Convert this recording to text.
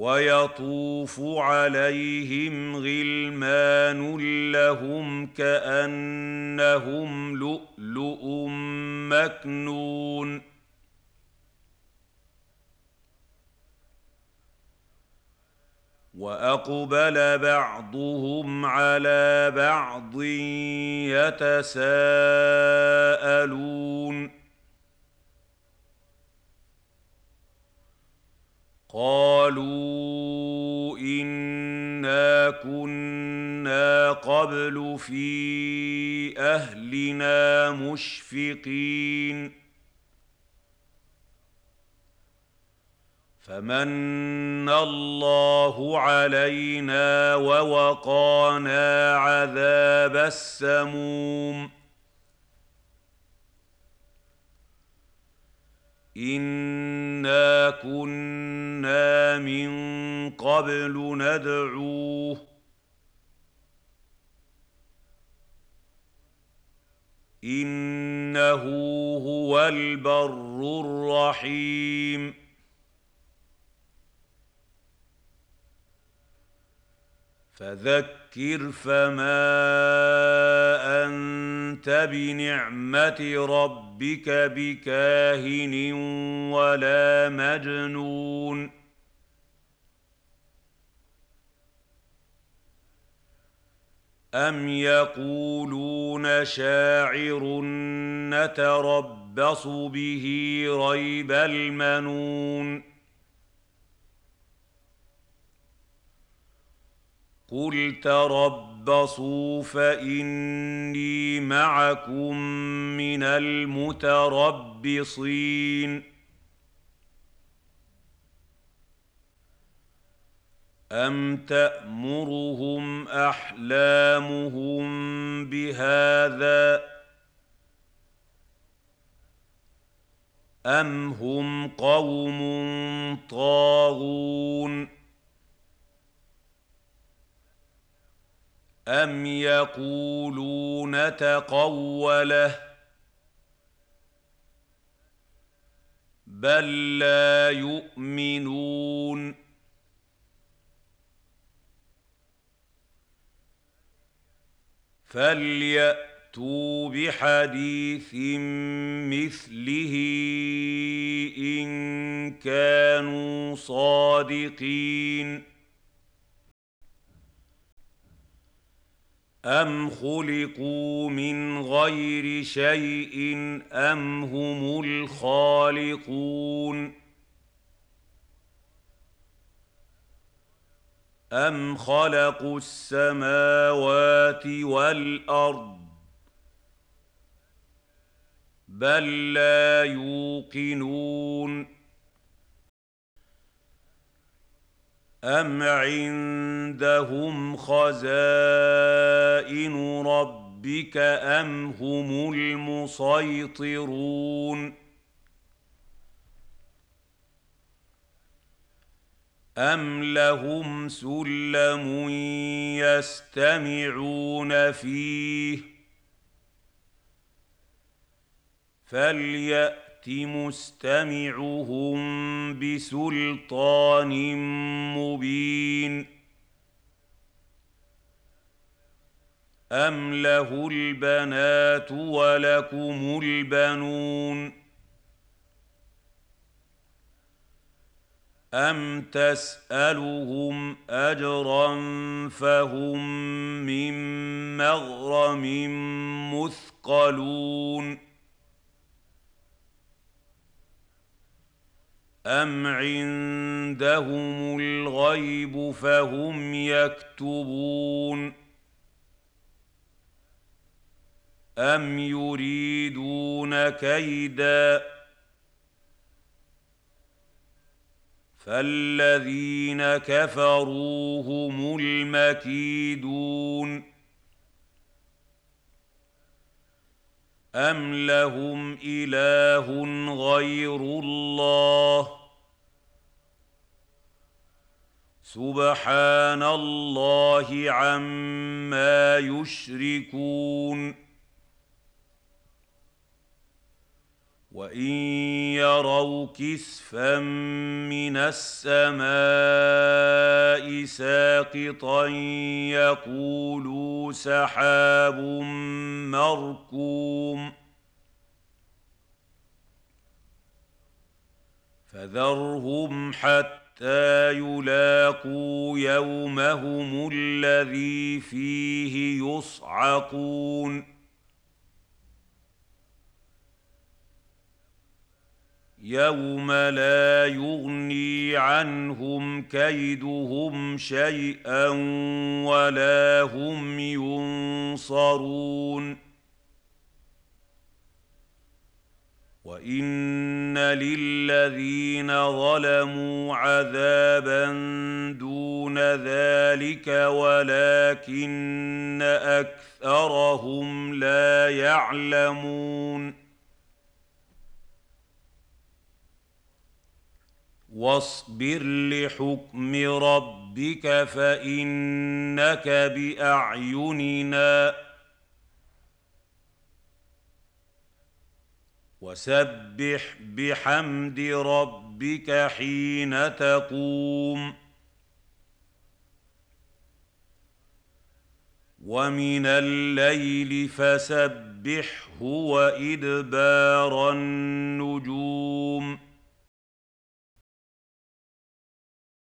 ويطوف عليهم غلمان لهم كأنهم لؤلؤ مكنون وأقبل بعضهم على بعض يتساءلون قالوا إنا كنا قبل في أهلنا مشفقين فمن الله علينا ووقانا عذاب السموم إنا كنا من قبل ندعوه إنه هو البر الرحيم فذكر فما أنت بنعمة ربك بكاهن ولا مجنون أم يقولون شاعر نتربص به ريب المنون قل تربصوا فإني معكم من المتربصين أم تأمرهم أحلامهم بهذا أم هم قوم طاغون أم يقولون تقوله بل لا يؤمنون فليأتوا بحديث مثله إن كانوا صادقين أم خلقوا من غير شيء أم هم الخالقون أم خلقوا السماوات والأرض بل لا يوقنون أم عندهم خزائن ربك أم هم المسيطرون أم لهم سلم يستمعون فيه فليأت مستمعهم بسلطان مبين أم له البنات ولكم البنون أم تسألهم أجرا فهم من مغرم مثقلون أم عندهم الغيب فهم يكتبون أم يريدون كيداً فالذين كفروا هم المكيدون أم لهم إله غير الله سبحان الله عما يشركون وان يروا كسفا من السماء ساقطا يقولوا سحاب مركوم فذرهم حتى يلاقوا يومهم الذي فيه يصعقون يوم لا يغني عنهم كيدهم شيئا ولا هم ينصرون وان للذين ظلموا عذابا دون ذلك ولكن اكثرهم لا يعلمون واصبر لحكم ربك فانك باعيننا وسبح بحمد ربك حين تقوم ومن الليل فسبحه وادبار النجوم